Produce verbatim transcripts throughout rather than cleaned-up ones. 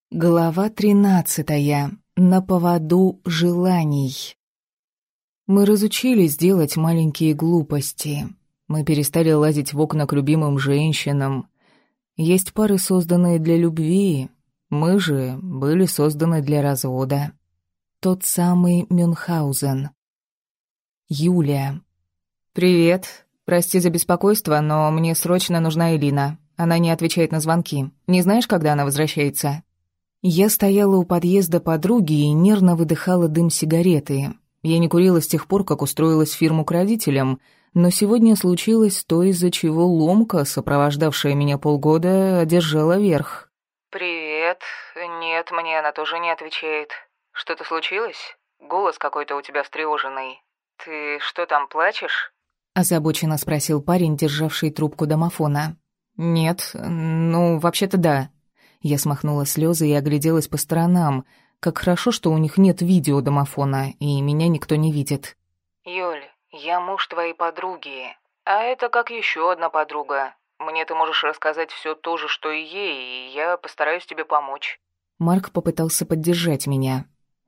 Глава тринадцатая. На поводу желаний. Мы разучились делать маленькие глупости. Мы перестали лазить в окна к любимым женщинам. Есть пары, созданные для любви. Мы же были созданы для развода. Тот самый Мюнхгаузен. Юлия. «Привет. Прости за беспокойство, но мне срочно нужна Элина. Она не отвечает на звонки. Не знаешь, когда она возвращается?» Я стояла у подъезда подруги и нервно выдыхала дым сигареты. Я не курила с тех пор, как устроилась в фирму к родителям, но сегодня случилось то, из-за чего ломка, сопровождавшая меня полгода, одержала верх. «Привет. Нет, мне она тоже не отвечает. Что-то случилось? Голос какой-то у тебя встревоженный. Ты что там, плачешь?» Озабоченно спросил парень, державший трубку домофона. «Нет, ну, вообще-то да». Я смахнула слезы и огляделась по сторонам. Как хорошо, что у них нет видеодомофона, и меня никто не видит. «Юль, я муж твоей подруги, а это как еще одна подруга. Мне ты можешь рассказать все то же, что и ей, и я постараюсь тебе помочь». Марк попытался поддержать меня.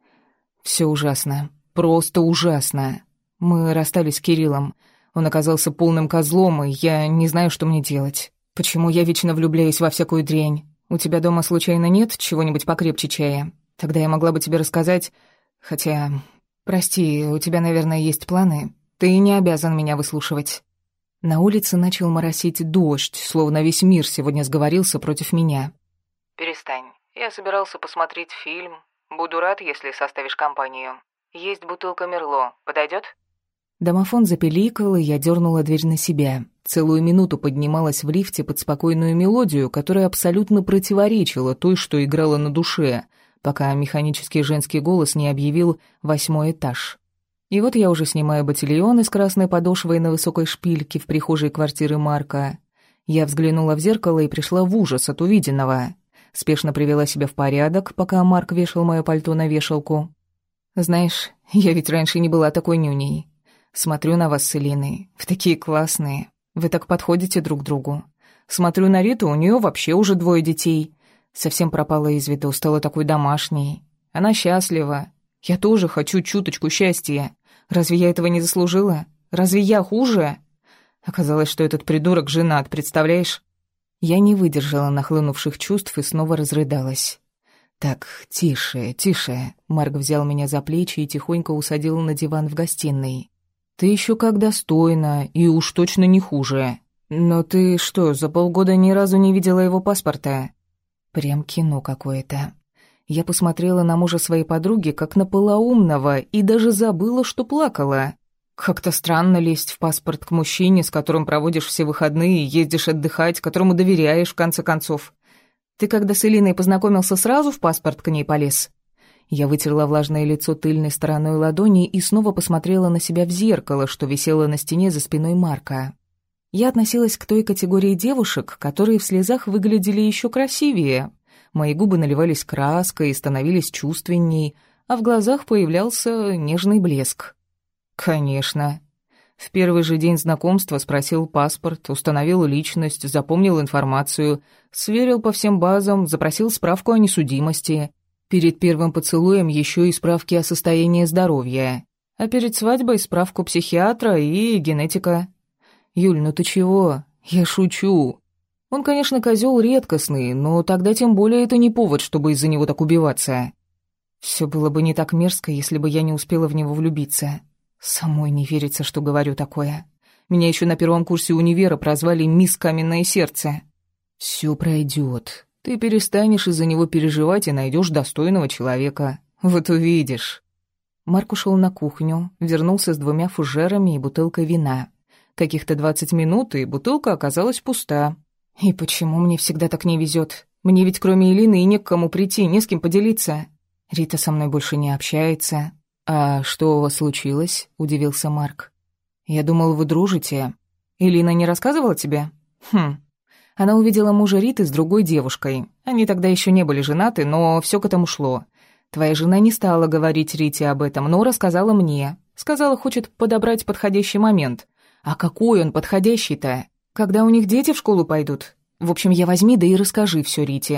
Все ужасно. Просто ужасно. Мы расстались с Кириллом. Он оказался полным козлом, и я не знаю, что мне делать. Почему я вечно влюбляюсь во всякую дрянь? У тебя дома случайно нет чего-нибудь покрепче чая? Тогда я могла бы тебе рассказать... Хотя... Прости, у тебя, наверное, есть планы. Ты не обязан меня выслушивать». На улице начал моросить дождь, словно весь мир сегодня сговорился против меня. «Перестань. Я собирался посмотреть фильм. Буду рад, если составишь компанию. Есть бутылка Мерло. Подойдет?» Домофон запеликал, и я дернула дверь на себя. Целую минуту поднималась в лифте под спокойную мелодию, которая абсолютно противоречила той, что играла на душе, пока механический женский голос не объявил «восьмой этаж». И вот я уже снимаю ботильон из красной подошвой на высокой шпильке в прихожей квартиры Марка. Я взглянула в зеркало и пришла в ужас от увиденного. Спешно привела себя в порядок, пока Марк вешал мое пальто на вешалку. «Знаешь, я ведь раньше не была такой нюней. Смотрю на вас с Элиной. Вы такие классные. Вы так подходите друг другу. Смотрю на Риту, у нее вообще уже двое детей. Совсем пропала из виду, стала такой домашней. Она счастлива. Я тоже хочу чуточку счастья. Разве я этого не заслужила? Разве я хуже? Оказалось, что этот придурок женат, представляешь?» Я не выдержала нахлынувших чувств и снова разрыдалась. «Так, тише, тише». Марк взял меня за плечи и тихонько усадил на диван в гостиной. «Ты еще как достойна, и уж точно не хуже. Но ты что, за полгода ни разу не видела его паспорта?» Прям кино какое-то. Я посмотрела на мужа своей подруги, как на полоумного, и даже забыла, что плакала. Как-то странно лезть в паспорт к мужчине, с которым проводишь все выходные, ездишь отдыхать, которому доверяешь, в конце концов. Ты, когда с Элиной познакомился, сразу в паспорт к ней полез? Я вытерла влажное лицо тыльной стороной ладони и снова посмотрела на себя в зеркало, что висело на стене за спиной Марка. Я относилась к той категории девушек, которые в слезах выглядели еще красивее. Мои губы наливались краской и становились чувственней, а в глазах появлялся нежный блеск. Конечно. В первый же день знакомства спросил паспорт, установил личность, запомнил информацию, сверил по всем базам, запросил справку о несудимости. Перед первым поцелуем еще и справки о состоянии здоровья. А перед свадьбой справку психиатра и генетика. «Юль, ну ты чего? Я шучу. Он, конечно, козел редкостный, но тогда тем более это не повод, чтобы из-за него так убиваться. Все было бы не так мерзко, если бы я не успела в него влюбиться. Самой не верится, что говорю такое. Меня еще на первом курсе универа прозвали «Мисс Каменное сердце». Все пройдет. Ты перестанешь из-за него переживать и найдешь достойного человека. Вот увидишь». Марк ушел на кухню, вернулся с двумя фужерами и бутылкой вина. Каких-то двадцать минут, и бутылка оказалась пуста. И почему мне всегда так не везет? Мне ведь кроме Элины и не к кому прийти, не с кем поделиться. Рита со мной больше не общается. «А что у вас случилось?» — удивился Марк. «Я думал, вы дружите. Элина не рассказывала тебе?» «Хм. Она увидела мужа Риты с другой девушкой. Они тогда еще не были женаты, но все к этому шло. Твоя жена не стала говорить Рите об этом, но рассказала мне. Сказала, хочет подобрать подходящий момент. А какой он подходящий-то? Когда у них дети в школу пойдут? В общем, я возьми, да и расскажи все Рите.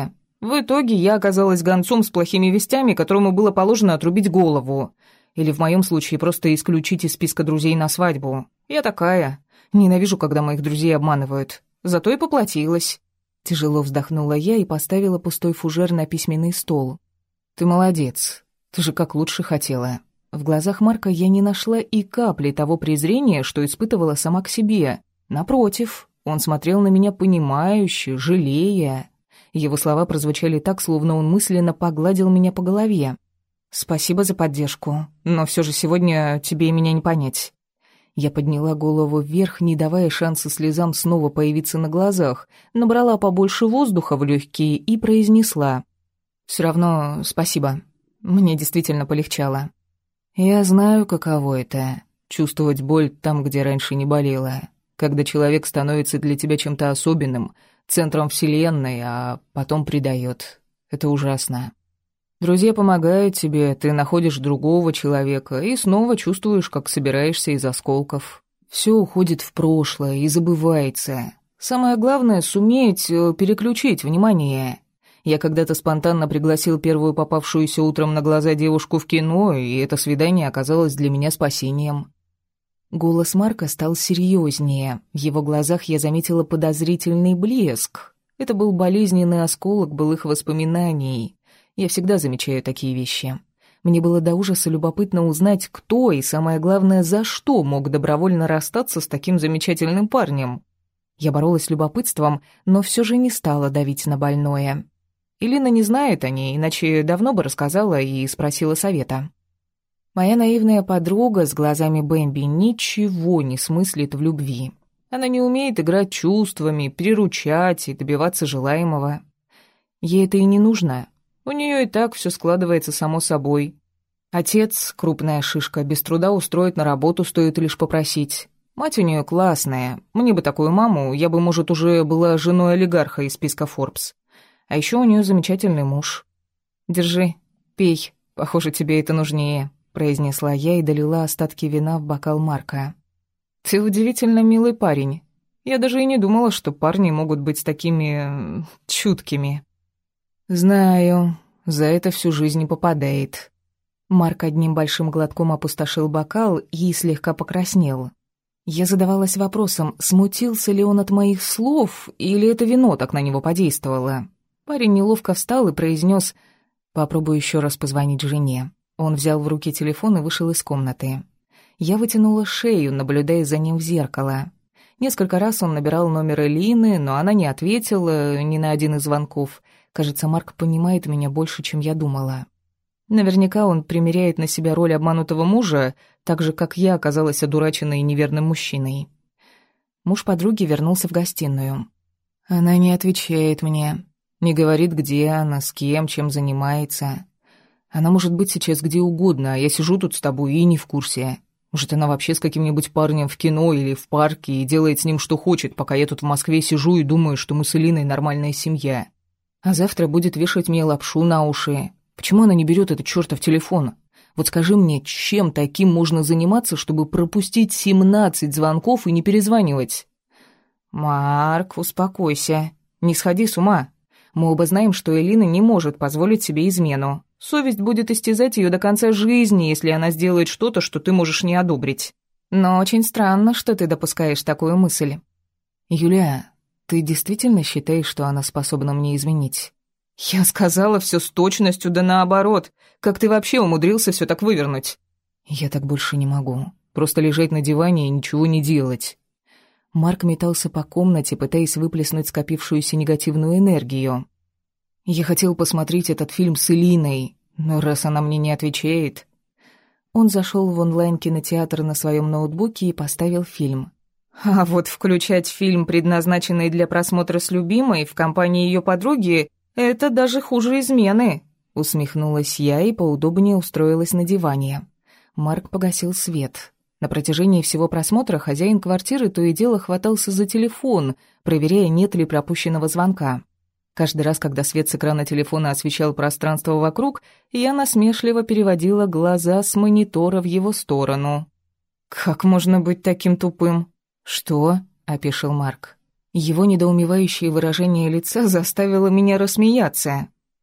В итоге я оказалась гонцом с плохими вестями, которому было положено отрубить голову. Или в моем случае просто исключить из списка друзей на свадьбу. Я такая. Ненавижу, когда моих друзей обманывают. Зато и поплатилась. Тяжело вздохнула я и поставила пустой фужер на письменный стол. «Ты молодец. Ты же как лучше хотела». В глазах Марка я не нашла и капли того презрения, что испытывала сама к себе. Напротив, он смотрел на меня понимающе, жалея. Его слова прозвучали так, словно он мысленно погладил меня по голове. «Спасибо за поддержку, но все же сегодня тебе и меня не понять». Я подняла голову вверх, не давая шанса слезам снова появиться на глазах, набрала побольше воздуха в легкие и произнесла: «Все равно спасибо. Мне действительно полегчало. Я знаю, каково это — чувствовать боль там, где раньше не болела, когда человек становится для тебя чем-то особенным, центром вселенной, а потом предает. Это ужасно. Друзья помогают тебе, ты находишь другого человека и снова чувствуешь, как собираешься из осколков. Все уходит в прошлое и забывается. Самое главное — суметь переключить внимание». Я когда-то спонтанно пригласил первую попавшуюся утром на глаза девушку в кино, и это свидание оказалось для меня спасением. Голос Марка стал серьезнее. В его глазах я заметила подозрительный блеск. Это был болезненный осколок былых воспоминаний. Я всегда замечаю такие вещи. Мне было до ужаса любопытно узнать, кто и, самое главное, за что мог добровольно расстаться с таким замечательным парнем. Я боролась с любопытством, но все же не стала давить на больное. Элина не знает о ней, иначе давно бы рассказала и спросила совета. Моя наивная подруга с глазами Бэмби ничего не смыслит в любви. Она не умеет играть чувствами, приручать и добиваться желаемого. Ей это и не нужно. У нее и так все складывается само собой. Отец, крупная шишка, без труда устроит на работу, стоит лишь попросить. Мать у нее классная. Мне бы такую маму, я бы, может, уже была женой олигарха из списка Forbes. А еще у нее замечательный муж. «Держи, пей, похоже, тебе это нужнее», — произнесла я и долила остатки вина в бокал Марка. «Ты удивительно милый парень. Я даже и не думала, что парни могут быть такими... чуткими». «Знаю, за это всю жизнь не попадает». Марк одним большим глотком опустошил бокал и слегка покраснел. Я задавалась вопросом, смутился ли он от моих слов, или это вино так на него подействовало. Парень неловко встал и произнес: «Попробую еще раз позвонить жене». Он взял в руки телефон и вышел из комнаты. Я вытянула шею, наблюдая за ним в зеркало. Несколько раз он набирал номер Элины, но она не ответила ни на один из звонков. Кажется, Марк понимает меня больше, чем я думала. Наверняка он примеряет на себя роль обманутого мужа, так же, как я оказалась одураченной и неверным мужчиной. Муж подруги вернулся в гостиную. Она не отвечает мне. Не говорит, где она, с кем, чем занимается. Она может быть сейчас где угодно, а я сижу тут с тобой и не в курсе. Может, она вообще с каким-нибудь парнем в кино или в парке и делает с ним что хочет, пока я тут в Москве сижу и думаю, что мы с Элиной нормальная семья. А завтра будет вешать мне лапшу на уши. Почему она не берет этот чертов телефон? Вот скажи мне, чем таким можно заниматься, чтобы пропустить семнадцать звонков и не перезванивать? Марк, успокойся. Не сходи с ума. Мы оба знаем, что Элина не может позволить себе измену. Совесть будет истязать ее до конца жизни, если она сделает что-то, что ты можешь не одобрить. Но очень странно, что ты допускаешь такую мысль. Юля, ты действительно считаешь, что она способна мне изменить? Я сказала все с точностью, да наоборот. Как ты вообще умудрился все так вывернуть? Я так больше не могу. Просто лежать на диване и ничего не делать. Марк метался по комнате, пытаясь выплеснуть скопившуюся негативную энергию. Я хотел посмотреть этот фильм с Элиной, но раз она мне не отвечает... Он зашел в онлайн-кинотеатр на своем ноутбуке и поставил фильм. А вот включать фильм, предназначенный для просмотра с любимой, в компании ее подруги, это даже хуже измены. Усмехнулась я и поудобнее устроилась на диване. Марк погасил свет. На протяжении всего просмотра хозяин квартиры то и дело хватался за телефон, проверяя, нет ли пропущенного звонка. Каждый раз, когда свет с экрана телефона освещал пространство вокруг, я насмешливо переводила глаза с монитора в его сторону. «Как можно быть таким тупым?» «Что?» — опешил Марк. Его недоумевающее выражение лица заставило меня рассмеяться.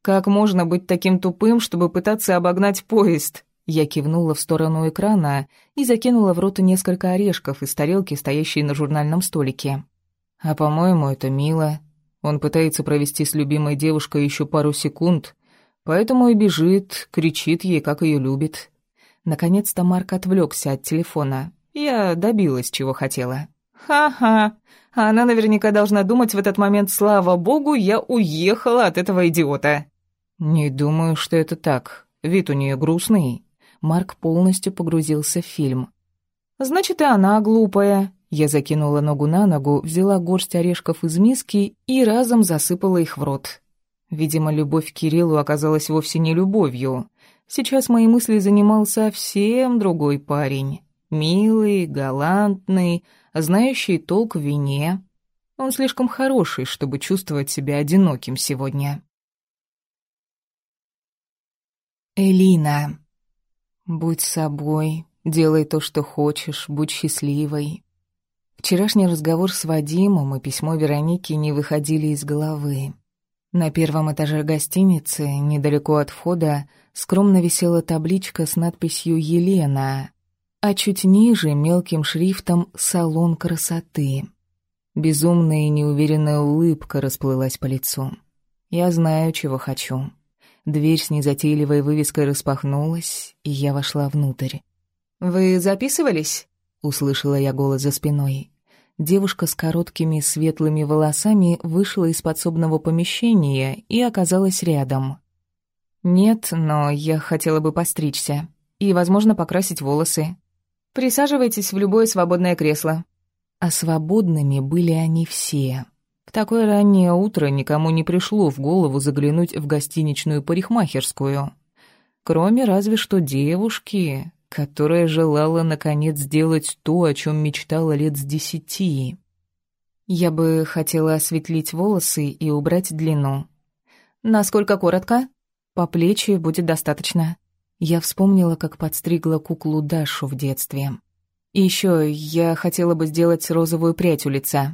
Как можно быть таким тупым, чтобы пытаться обогнать поезд? Я кивнула в сторону экрана и закинула в рот несколько орешков из тарелки, стоящей на журнальном столике. А по-моему, это мило. Он пытается провести с любимой девушкой еще пару секунд, поэтому и бежит, кричит ей, как ее любит. Наконец-то Марк отвлекся от телефона. Я добилась, чего хотела. Ха-ха. Она наверняка должна думать в этот момент: слава богу, я уехала от этого идиота. Не думаю, что это так. Вид у нее грустный. Марк полностью погрузился в фильм. Значит, и она глупая. Я закинула ногу на ногу, взяла горсть орешков из миски и разом засыпала их в рот. Видимо, любовь к Кириллу оказалась вовсе не любовью. Сейчас мои мысли занимал совсем другой парень. Милый, галантный, знающий толк в вине. Он слишком хороший, чтобы чувствовать себя одиноким сегодня. Элина. Будь собой, делай то, что хочешь, будь счастливой. Вчерашний разговор с Вадимом и письмо Вероники не выходили из головы. На первом этаже гостиницы, недалеко от входа, скромно висела табличка с надписью «Елена», а чуть ниже мелким шрифтом «Салон красоты». Безумная и неуверенная улыбка расплылась по лицу. Я знаю, чего хочу. Дверь с незатейливой вывеской распахнулась, и я вошла внутрь. «Вы записывались?» — услышала я голос за спиной. Девушка с короткими светлыми волосами вышла из подсобного помещения и оказалась рядом. «Нет, но я хотела бы постричься и, возможно, покрасить волосы. Присаживайтесь в любое свободное кресло». А свободными были они все. В такое раннее утро никому не пришло в голову заглянуть в гостиничную парикмахерскую. Кроме разве что девушки, которая желала, наконец, сделать то, о чем мечтала лет с десяти. Я бы хотела осветлить волосы и убрать длину. Насколько коротко? По плечи будет достаточно. Я вспомнила, как подстригла куклу Дашу в детстве. И еще я хотела бы сделать розовую прядь у лица.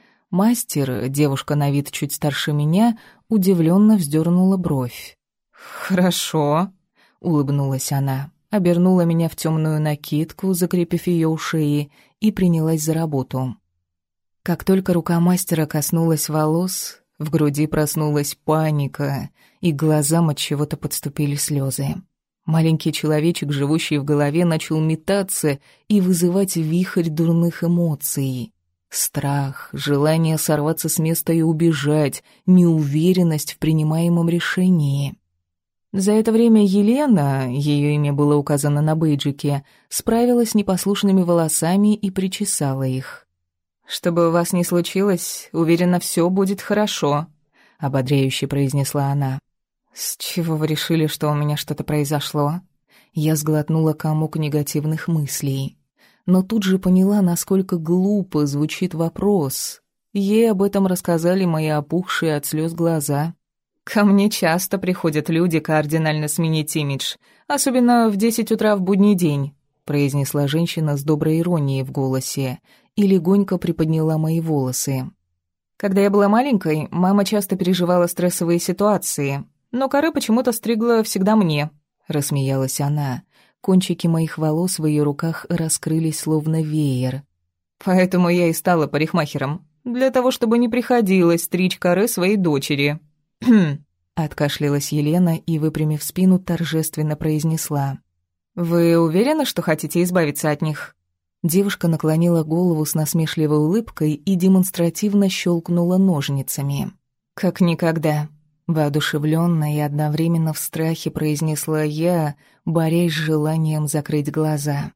Мастер, девушка на вид чуть старше меня, удивленно вздернула бровь. «Хорошо», — улыбнулась она. Обернула меня в темную накидку, закрепив ее у шеи, и принялась за работу. Как только рука мастера коснулась волос, в груди проснулась паника, и к глазам от чего-то подступили слезы. Маленький человечек, живущий в голове, начал метаться и вызывать вихрь дурных эмоций. Страх, желание сорваться с места и убежать, неуверенность в принимаемом решении. За это время Елена, ее имя было указано на бейджике, справилась с непослушными волосами и причесала их. «Чтобы у вас не случилось, уверена, все будет хорошо», — ободряюще произнесла она. «С чего вы решили, что у меня что-то произошло?» Я сглотнула комок негативных мыслей. Но тут же поняла, насколько глупо звучит вопрос. Ей об этом рассказали мои опухшие от слез глаза. «Ко мне часто приходят люди кардинально сменить имидж, особенно в десять утра в будний день», произнесла женщина с доброй иронией в голосе и легонько приподняла мои волосы. «Когда я была маленькой, мама часто переживала стрессовые ситуации, но коры почему-то стригла всегда мне», рассмеялась она. Кончики моих волос в ее руках раскрылись словно веер. «Поэтому я и стала парикмахером, для того, чтобы не приходилось стричь коры своей дочери». «Хм», — откашлялась Елена и, выпрямив спину, торжественно произнесла. «Вы уверены, что хотите избавиться от них?» Девушка наклонила голову с насмешливой улыбкой и демонстративно щелкнула ножницами. «Как никогда», — воодушевленно и одновременно в страхе произнесла я, борясь с желанием закрыть глаза.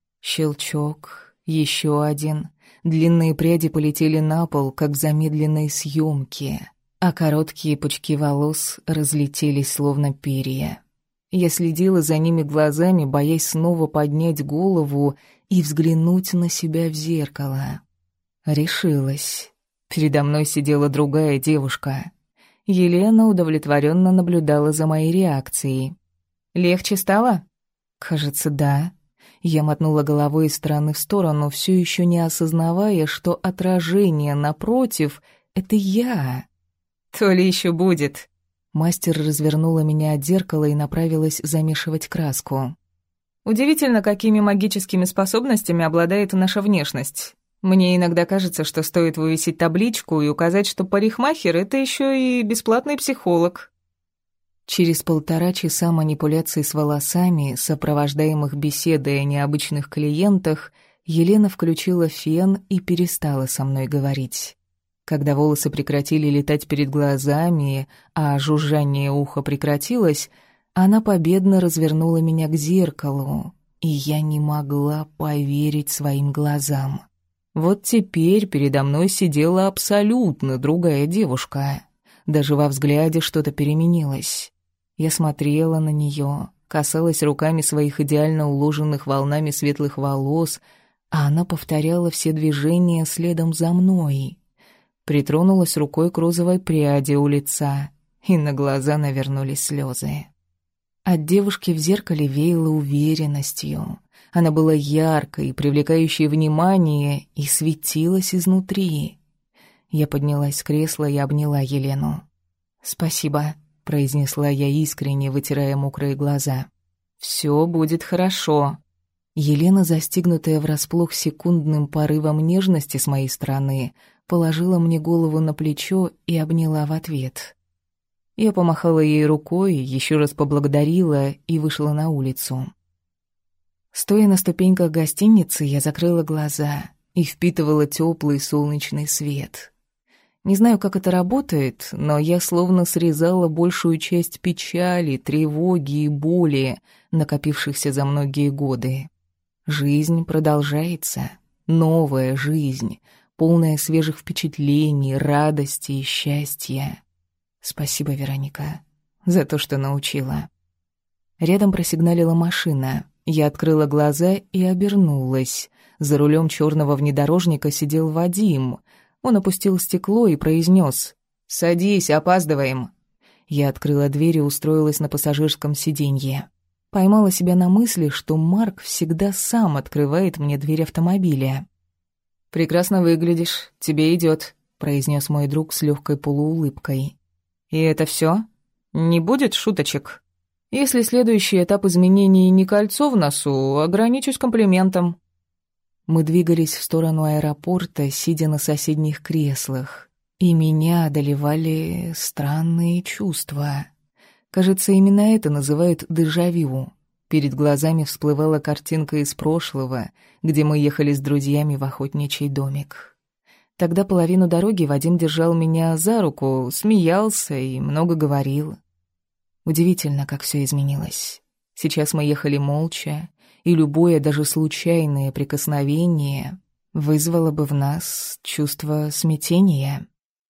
Щелчок, еще один. Длинные пряди полетели на пол, как в замедленной съемке, а короткие пучки волос разлетелись, словно перья. Я следила за ними глазами, боясь снова поднять голову и взглянуть на себя в зеркало. Решилась. Передо мной сидела другая девушка. Елена удовлетворенно наблюдала за моей реакцией. «Легче стало?» «Кажется, да». Я мотнула головой из стороны в сторону, все еще не осознавая, что отражение напротив — это я. «То ли еще будет». Мастер развернула меня от зеркала и направилась замешивать краску. «Удивительно, какими магическими способностями обладает наша внешность. Мне иногда кажется, что стоит вывесить табличку и указать, что парикмахер — это еще и бесплатный психолог». Через полтора часа манипуляций с волосами, сопровождаемых беседой о необычных клиентах, Елена включила фен и перестала со мной говорить. Когда волосы прекратили летать перед глазами, а жужжание уха прекратилось, она победно развернула меня к зеркалу, и я не могла поверить своим глазам. Вот теперь передо мной сидела абсолютно другая девушка. Даже во взгляде что-то переменилось. Я смотрела на нее, касалась руками своих идеально уложенных волнами светлых волос, а она повторяла все движения следом за мной. Притронулась рукой к розовой пряди у лица, и на глаза навернулись слезы. От девушки в зеркале веяло уверенностью. Она была яркой, привлекающей внимание, и светилась изнутри. Я поднялась с кресла и обняла Елену. «Спасибо», — произнесла я искренне, вытирая мокрые глаза. «Всё будет хорошо». Елена, застигнутая врасплох секундным порывом нежности с моей стороны, положила мне голову на плечо и обняла в ответ. Я помахала ей рукой, еще раз поблагодарила и вышла на улицу. Стоя на ступеньках гостиницы, я закрыла глаза и впитывала теплый солнечный свет. Не знаю, как это работает, но я словно срезала большую часть печали, тревоги и боли, накопившихся за многие годы. Жизнь продолжается, новая жизнь, полная свежих впечатлений, радости и счастья. Спасибо, Вероника, за то, что научила. Рядом просигналила машина. Я открыла глаза и обернулась. За рулем черного внедорожника сидел Вадим. Он опустил стекло и произнес: «Садись, опаздываем». Я открыла дверь и устроилась на пассажирском сиденье. Поймала себя на мысли, что Марк всегда сам открывает мне дверь автомобиля. «Прекрасно выглядишь, тебе идет», — произнес мой друг с легкой полуулыбкой. «И это все? Не будет шуточек? Если следующий этап изменений не кольцо в носу, ограничусь комплиментом». Мы двигались в сторону аэропорта, сидя на соседних креслах, и меня одолевали странные чувства. Кажется, именно это называют дежавю. Перед глазами всплывала картинка из прошлого, где мы ехали с друзьями в охотничий домик. Тогда половину дороги Вадим держал меня за руку, смеялся и много говорил. Удивительно, как все изменилось. Сейчас мы ехали молча, и любое, даже случайное прикосновение вызвало бы в нас чувство смятения.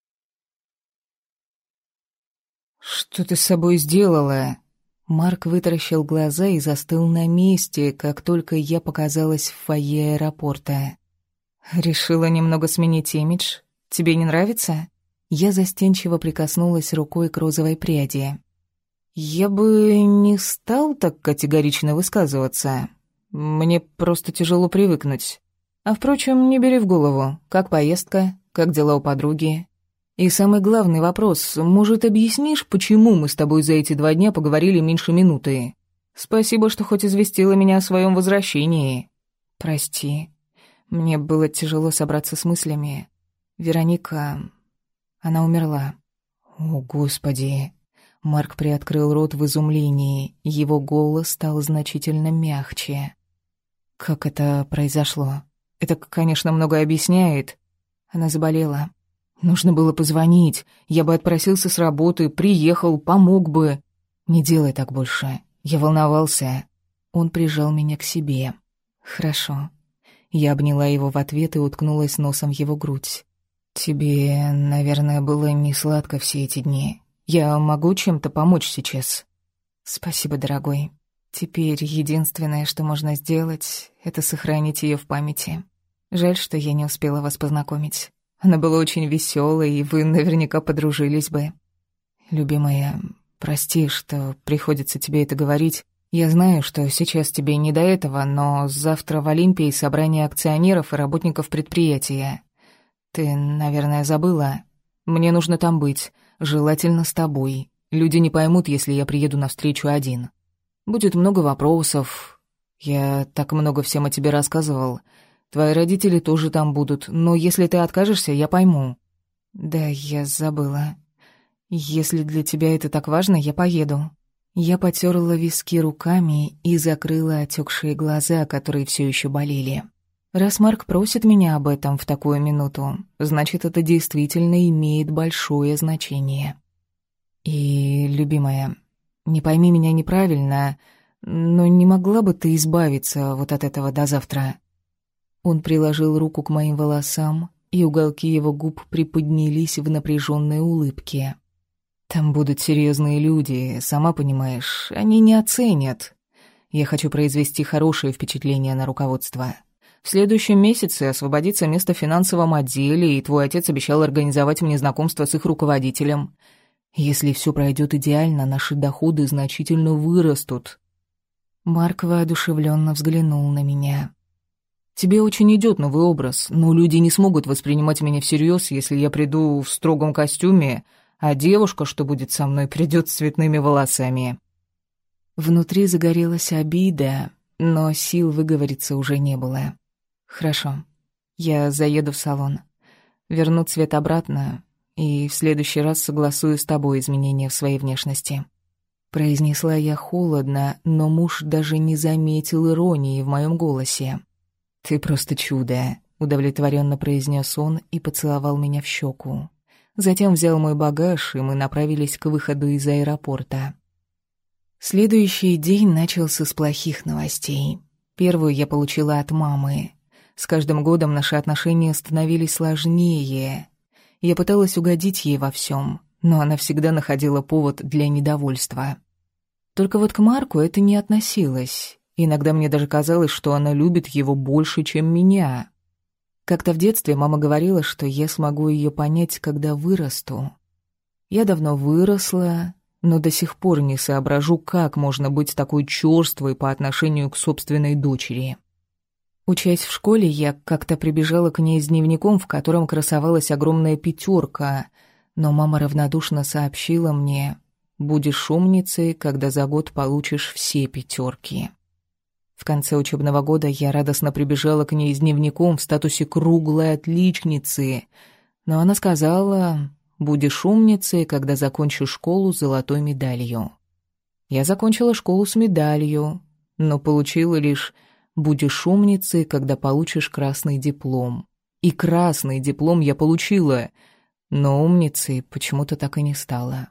«Что ты с собой сделала?» Марк вытаращил глаза и застыл на месте, как только я показалась в фойе аэропорта. «Решила немного сменить имидж? Тебе не нравится?» Я застенчиво прикоснулась рукой к розовой пряди. «Я бы не стал так категорично высказываться. Мне просто тяжело привыкнуть. А впрочем, не бери в голову. Как поездка? Как дела у подруги? И самый главный вопрос, может, объяснишь, почему мы с тобой за эти два дня поговорили меньше минуты? Спасибо, что хоть известила меня о своем возвращении». «Прости. Мне было тяжело собраться с мыслями. Вероника... она умерла». «О, Господи!» Марк приоткрыл рот в изумлении. Его голос стал значительно мягче. «Как это произошло? Это, конечно, многое объясняет. Она заболела. Нужно было позвонить. Я бы отпросился с работы, приехал, помог бы. Не делай так больше. Я волновался». Он прижал меня к себе. «Хорошо». Я обняла его в ответ и уткнулась носом в его грудь. «Тебе, наверное, было несладко все эти дни. Я могу чем-то помочь сейчас?» «Спасибо, дорогой. Теперь единственное, что можно сделать, это сохранить ее в памяти. Жаль, что я не успела вас познакомить. Она была очень веселой, и вы наверняка подружились бы. Любимая, прости, что приходится тебе это говорить. Я знаю, что сейчас тебе не до этого, но завтра в Олимпии собрание акционеров и работников предприятия. Ты, наверное, забыла. Мне нужно там быть, желательно с тобой. Люди не поймут, если я приеду навстречу один. Будет много вопросов. Я так много всем о тебе рассказывал. Твои родители тоже там будут, но если ты откажешься, я пойму». «Да, я забыла. Если для тебя это так важно, я поеду». Я потёрла виски руками и закрыла отёкшие глаза, которые всё ещё болели. Раз Марк просит меня об этом в такую минуту, значит, это действительно имеет большое значение. И, любимая, не пойми меня неправильно, но не могла бы ты избавиться вот от этого до завтра?» Он приложил руку к моим волосам, и уголки его губ приподнялись в напряженной улыбке. «Там будут серьезные люди, сама понимаешь, они не оценят. Я хочу произвести хорошее впечатление на руководство. В следующем месяце освободится место в финансовом отделе, и твой отец обещал организовать мне знакомство с их руководителем. Если все пройдет идеально, наши доходы значительно вырастут». Марк воодушевленно взглянул на меня. «Тебе очень идет новый образ, но люди не смогут воспринимать меня всерьез, если я приду в строгом костюме, а девушка, что будет со мной, придет с цветными волосами». Внутри загорелась обида, но сил выговориться уже не было. «Хорошо, я заеду в салон, верну цвет обратно и в следующий раз согласую с тобой изменения в своей внешности». Произнесла я холодно, но муж даже не заметил иронии в моем голосе. «Ты просто чудо», — удовлетворенно произнес он и поцеловал меня в щеку. Затем взял мой багаж, и мы направились к выходу из аэропорта. Следующий день начался с плохих новостей. Первую я получила от мамы. С каждым годом наши отношения становились сложнее. Я пыталась угодить ей во всем, но она всегда находила повод для недовольства. Только вот к Марку это не относилось. Иногда мне даже казалось, что она любит его больше, чем меня. Как-то в детстве мама говорила, что я смогу ее понять, когда вырасту. Я давно выросла, но до сих пор не соображу, как можно быть такой чёрствой по отношению к собственной дочери. Учась в школе, я как-то прибежала к ней с дневником, в котором красовалась огромная пятерка, но мама равнодушно сообщила мне: «Будешь умницей, когда за год получишь все пятерки». В конце учебного года я радостно прибежала к ней с дневником в статусе круглой отличницы, но она сказала: «Будешь умницей, когда закончишь школу с золотой медалью». Я закончила школу с медалью, но получила лишь: «Будешь умницей, когда получишь красный диплом». И красный диплом я получила, но умницей почему-то так и не стала.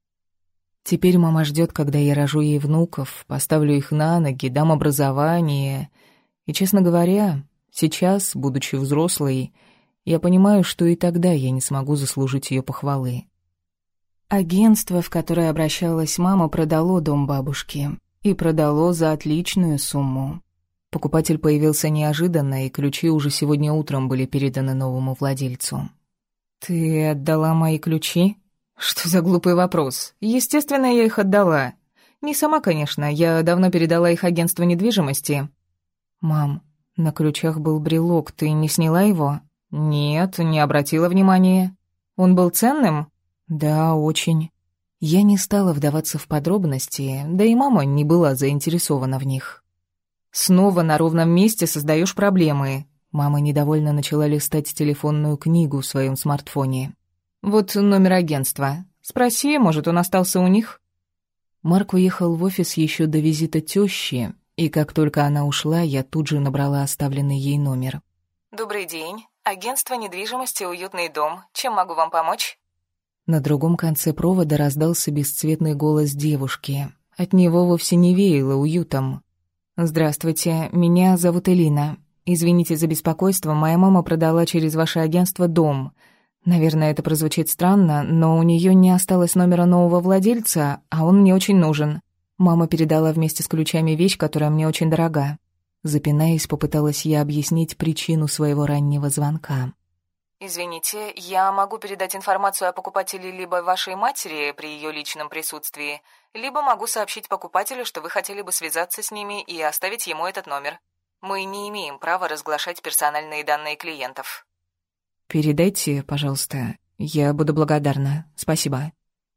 Теперь мама ждет, когда я рожу ей внуков, поставлю их на ноги, дам образование. И, честно говоря, сейчас, будучи взрослой, я понимаю, что и тогда я не смогу заслужить ее похвалы. Агентство, в которое обращалась мама, продало дом бабушки. И продало за отличную сумму. Покупатель появился неожиданно, и ключи уже сегодня утром были переданы новому владельцу. «Ты отдала мои ключи?» «Что за глупый вопрос? Естественно, я их отдала. Не сама, конечно, я давно передала их агентству недвижимости». «Мам, на ключах был брелок, ты не сняла его?» «Нет, не обратила внимания. Он был ценным?» «Да, очень». Я не стала вдаваться в подробности, да и мама не была заинтересована в них. «Снова на ровном месте создаешь проблемы». Мама недовольно начала листать телефонную книгу в своем смартфоне. «Вот номер агентства. Спроси, может, он остался у них?» Марк уехал в офис еще до визита тещи, и как только она ушла, я тут же набрала оставленный ей номер. «Добрый день. Агентство недвижимости «Уютный дом». Чем могу вам помочь?» На другом конце провода раздался бесцветный голос девушки. От него вовсе не веяло уютом. «Здравствуйте, меня зовут Элина. Извините за беспокойство, моя мама продала через ваше агентство дом. Наверное, это прозвучит странно, но у нее не осталось номера нового владельца, а он мне очень нужен. Мама передала вместе с ключами вещь, которая мне очень дорога». Запинаясь, попыталась я объяснить причину своего раннего звонка. «Извините, я могу передать информацию о покупателе либо вашей матери при ее личном присутствии, либо могу сообщить покупателю, что вы хотели бы связаться с ними и оставить ему этот номер. Мы не имеем права разглашать персональные данные клиентов». «Передайте, пожалуйста. Я буду благодарна. Спасибо».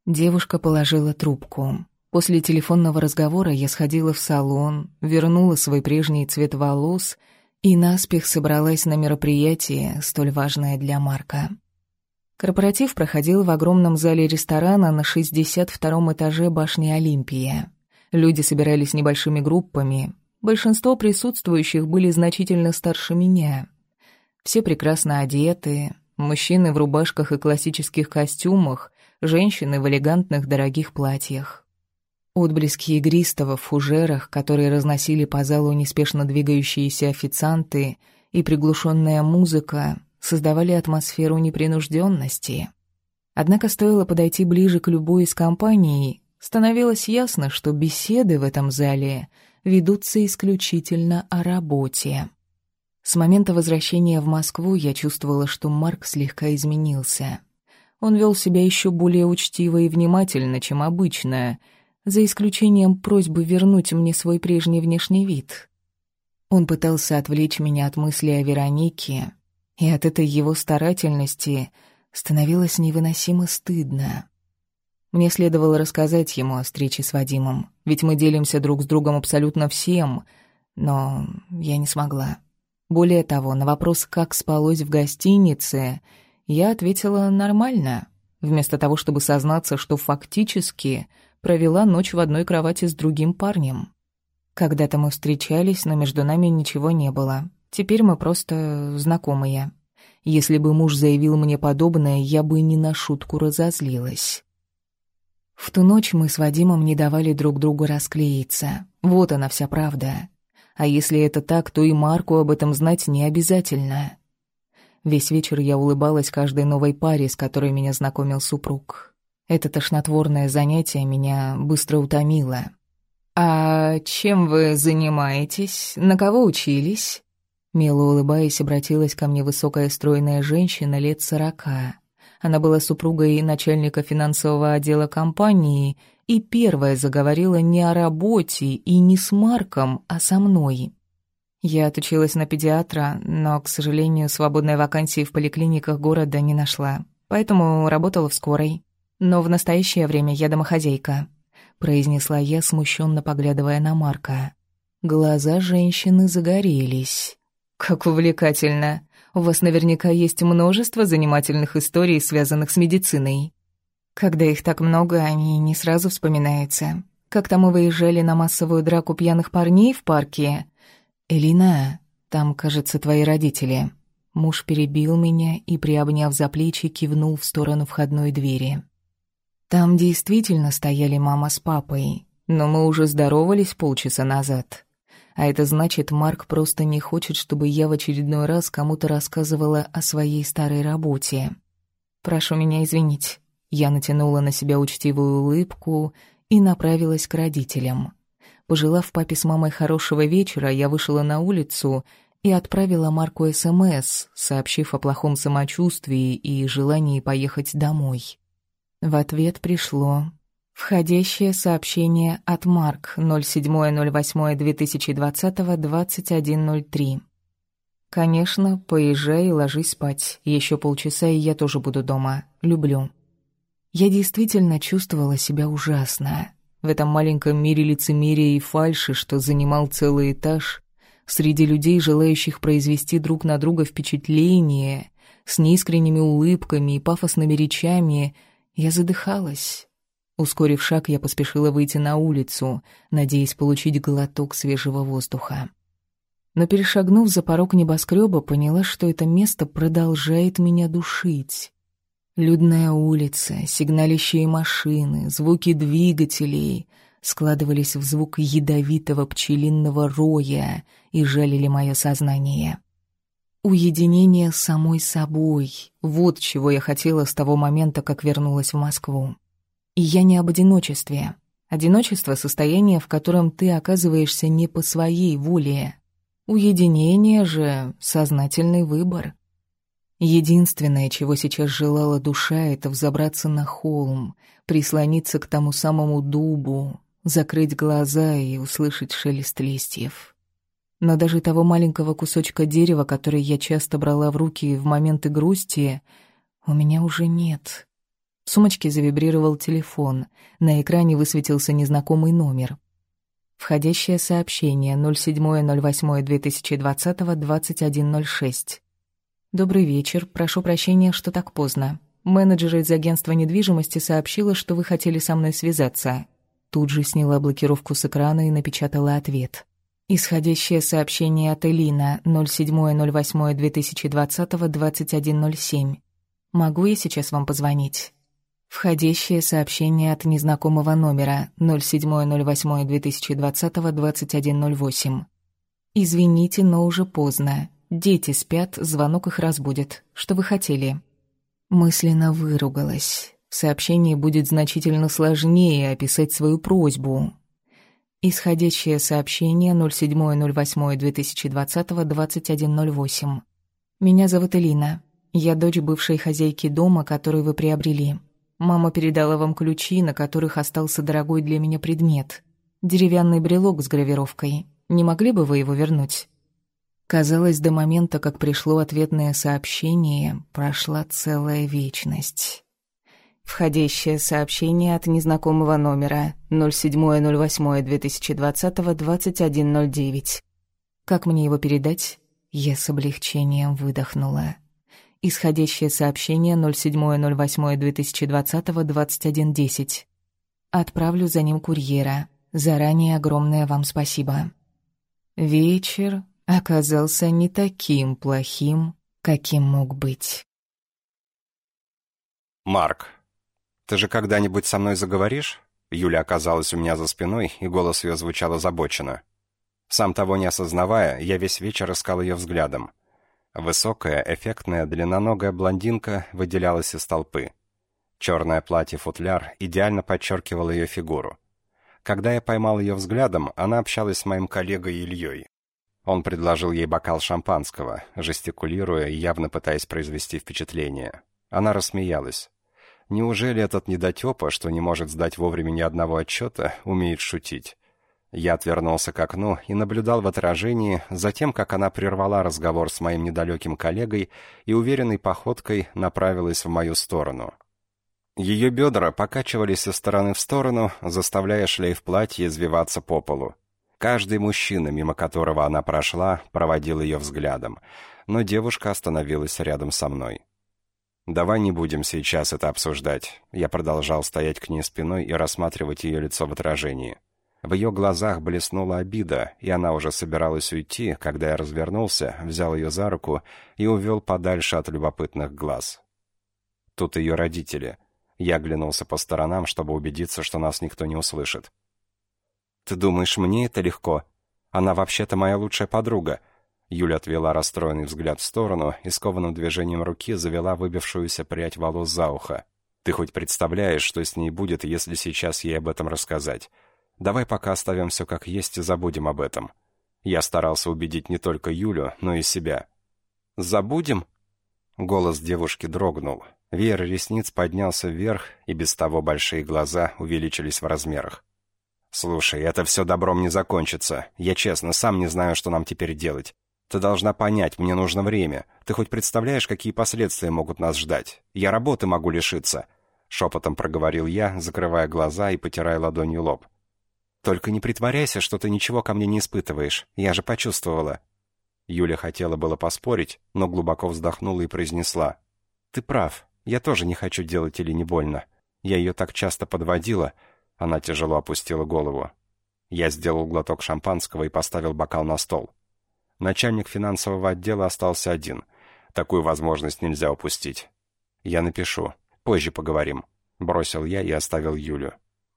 Девушка положила трубку. После телефонного разговора я сходила в салон, вернула свой прежний цвет волос и наспех собралась на мероприятие, столь важное для Марка. Корпоратив проходил в огромном зале ресторана на шестьдесят втором этаже башни Олимпия. Люди собирались небольшими группами. Большинство присутствующих были значительно старше меня. Все прекрасно одеты, мужчины в рубашках и классических костюмах, женщины в элегантных дорогих платьях. Отблески игристого в фужерах, которые разносили по залу неспешно двигающиеся официанты, и приглушенная музыка создавали атмосферу непринужденности. Однако стоило подойти ближе к любой из компаний, становилось ясно, что беседы в этом зале ведутся исключительно о работе. С момента возвращения в Москву я чувствовала, что Марк слегка изменился. Он вел себя еще более учтиво и внимательно, чем обычно, за исключением просьбы вернуть мне свой прежний внешний вид. Он пытался отвлечь меня от мысли о Веронике, и от этой его старательности становилось невыносимо стыдно. Мне следовало рассказать ему о встрече с Вадимом, ведь мы делимся друг с другом абсолютно всем, но я не смогла. Более того, на вопрос, как спалось в гостинице, я ответила нормально, вместо того, чтобы сознаться, что фактически провела ночь в одной кровати с другим парнем. Когда-то мы встречались, но между нами ничего не было. Теперь мы просто знакомые. Если бы муж заявил мне подобное, я бы не на шутку разозлилась. В ту ночь мы с Вадимом не давали друг другу расклеиться. Вот она вся правда. А если это так, то и Марку об этом знать не обязательно. Весь вечер я улыбалась каждой новой паре, с которой меня знакомил супруг. Это тошнотворное занятие меня быстро утомило. «А чем вы занимаетесь? На кого учились?» Мило улыбаясь, обратилась ко мне высокая стройная женщина лет сорока. Она была супругой начальника финансового отдела компании и первая заговорила не о работе и не с Марком, а со мной. Я отучилась на педиатра, но, к сожалению, свободной вакансии в поликлиниках города не нашла, поэтому работала в скорой. Но в настоящее время я домохозяйка», — произнесла я, смущенно поглядывая на Марка. Глаза женщины загорелись. «Как увлекательно! У вас наверняка есть множество занимательных историй, связанных с медициной». Когда их так много, они не сразу вспоминаются. Как там мы выезжали на массовую драку пьяных парней в парке? «Элина, там, кажется, твои родители». Муж перебил меня и, приобняв за плечи, кивнул в сторону входной двери. Там действительно стояли мама с папой, но мы уже здоровались полчаса назад. А это значит, Марк просто не хочет, чтобы я в очередной раз кому-то рассказывала о своей старой работе. «Прошу меня извинить». Я натянула на себя учтивую улыбку и направилась к родителям. Пожелав папе с мамой хорошего вечера, я вышла на улицу и отправила Марку СМС, сообщив о плохом самочувствии и желании поехать домой. В ответ пришло: «Входящее сообщение от Марк, ноль седьмое ноль восьмое две тысячи двадцатого, двадцать один ноль три. Конечно, поезжай и ложись спать. Еще полчаса, и я тоже буду дома. Люблю». Я действительно чувствовала себя ужасно. В этом маленьком мире лицемерия и фальши, что занимал целый этаж, среди людей, желающих произвести друг на друга впечатление, с неискренними улыбками и пафосными речами, я задыхалась. Ускорив шаг, я поспешила выйти на улицу, надеясь получить глоток свежего воздуха. Но, перешагнув за порог небоскреба, поняла, что это место продолжает меня душить. Людная улица, сигналящие машины, звуки двигателей складывались в звук ядовитого пчелиного роя и жалили мое сознание. Уединение с самой собой — вот чего я хотела с того момента, как вернулась в Москву. И я не об одиночестве. Одиночество — состояние, в котором ты оказываешься не по своей воле. Уединение же — сознательный выбор. Единственное, чего сейчас желала душа, это взобраться на холм, прислониться к тому самому дубу, закрыть глаза и услышать шелест листьев. Но даже того маленького кусочка дерева, который я часто брала в руки в моменты грусти, у меня уже нет. В сумочке завибрировал телефон. На экране высветился незнакомый номер. Входящее сообщение ноль седьмое ноль восьмое две тысячи двадцатого двадцать один ноль шесть. «Добрый вечер. Прошу прощения, что так поздно. Менеджер из агентства недвижимости сообщила, что вы хотели со мной связаться». Тут же сняла блокировку с экрана и напечатала ответ. Исходящее сообщение от Элина ноль седьмое ноль восьмое две тысячи двадцатого двадцать один ноль семь. «Могу я сейчас вам позвонить?» Входящее сообщение от незнакомого номера ноль седьмое ноль восьмое две тысячи двадцатого двадцать один ноль восемь. «Извините, но уже поздно. Дети спят, звонок их разбудит. Что вы хотели?» Мысленно выругалась. В сообщении будет значительно сложнее описать свою просьбу. Исходящее сообщение ноль седьмое ноль восьмое две тысячи двадцатого двадцать один ноль восемь. «Меня зовут Элина. Я дочь бывшей хозяйки дома, который вы приобрели. Мама передала вам ключи, на которых остался дорогой для меня предмет. Деревянный брелок с гравировкой. Не могли бы вы его вернуть?» Казалось, до момента, как пришло ответное сообщение, прошла целая вечность. Входящее сообщение от незнакомого номера ноль седьмое ноль восьмое две тысячи двадцатого двадцать один ноль девять. «Как мне его передать?» Я с облегчением выдохнула. Исходящее сообщение ноль седьмое ноль восьмое две тысячи двадцатого двадцать один десять. «Отправлю за ним курьера. Заранее огромное вам спасибо». Вечер оказался не таким плохим, каким мог быть. Марк. «Ты же когда-нибудь со мной заговоришь?» Юля оказалась у меня за спиной, и голос ее звучал озабоченно. Сам того не осознавая, я весь вечер искал ее взглядом. Высокая, эффектная, длинноногая блондинка выделялась из толпы. Черное платье-футляр идеально подчеркивало ее фигуру. Когда я поймал ее взглядом, она общалась с моим коллегой Ильей. Он предложил ей бокал шампанского, жестикулируя и явно пытаясь произвести впечатление. Она рассмеялась. Неужели этот недотёпа, что не может сдать вовремя ни одного отчета, умеет шутить? Я отвернулся к окну и наблюдал в отражении за тем, как она прервала разговор с моим недалеким коллегой и уверенной походкой направилась в мою сторону. Ее бедра покачивались из стороны в сторону, заставляя шлейф платья извиваться по полу. Каждый мужчина, мимо которого она прошла, проводил ее взглядом, но девушка остановилась рядом со мной. «Давай не будем сейчас это обсуждать». Я продолжал стоять к ней спиной и рассматривать ее лицо в отражении. В ее глазах блеснула обида, и она уже собиралась уйти, когда я развернулся, взял ее за руку и увел подальше от любопытных глаз. Тут ее родители. Я оглянулся по сторонам, чтобы убедиться, что нас никто не услышит. «Ты думаешь, мне это легко? Она вообще-то моя лучшая подруга». Юля отвела расстроенный взгляд в сторону и скованным движением руки завела выбившуюся прядь волос за ухо. «Ты хоть представляешь, что с ней будет, если сейчас ей об этом рассказать? Давай пока оставим все как есть и забудем об этом». Я старался убедить не только Юлю, но и себя. «Забудем?» Голос девушки дрогнул. Веер ресниц поднялся вверх, и без того большие глаза увеличились в размерах. «Слушай, это все добром не закончится. Я честно сам не знаю, что нам теперь делать. Ты должна понять, мне нужно время. Ты хоть представляешь, какие последствия могут нас ждать? Я работы могу лишиться», — шепотом проговорил я, закрывая глаза и потирая ладонью лоб. «Только не притворяйся, что ты ничего ко мне не испытываешь. Я же почувствовала». Юля хотела было поспорить, но глубоко вздохнула и произнесла: «Ты прав. Я тоже не хочу делать Элине больно. Я ее так часто подводила». Она тяжело опустила голову. Я сделал глоток шампанского и поставил бокал на стол. Начальник финансового отдела остался один. Такую возможность нельзя упустить. «Я напишу. Позже поговорим», — бросил я и оставил Юлю.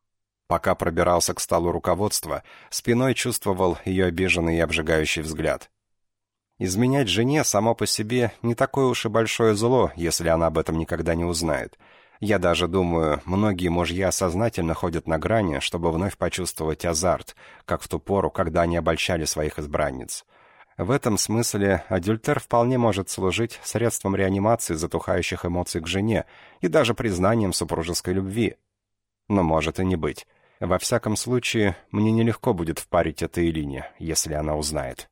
Пока пробирался к столу руководства, спиной чувствовал ее обиженный и обжигающий взгляд. Изменять жене само по себе не такое уж и большое зло, если она об этом никогда не узнает. Я даже думаю, многие мужья сознательно ходят на грани, чтобы вновь почувствовать азарт, как в ту пору, когда они обольщали своих избранниц. В этом смысле адюльтер вполне может служить средством реанимации затухающих эмоций к жене и даже признанием супружеской любви. Но может и не быть. Во всяком случае, мне нелегко будет впарить это Элине, если она узнает.